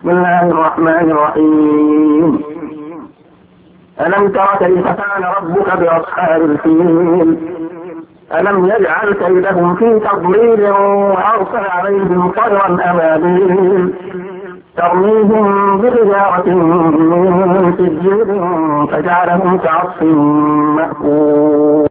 بسم الله الرحمن الرحيم. ألم تر كيف فعل ربك بأصحاب الفيل ألم يجعل كيدهم في تضليل وأرسل عليهم طيرا أبابيل ترميهم بحجارة من سجيل فجعلهم كعصف مأكول.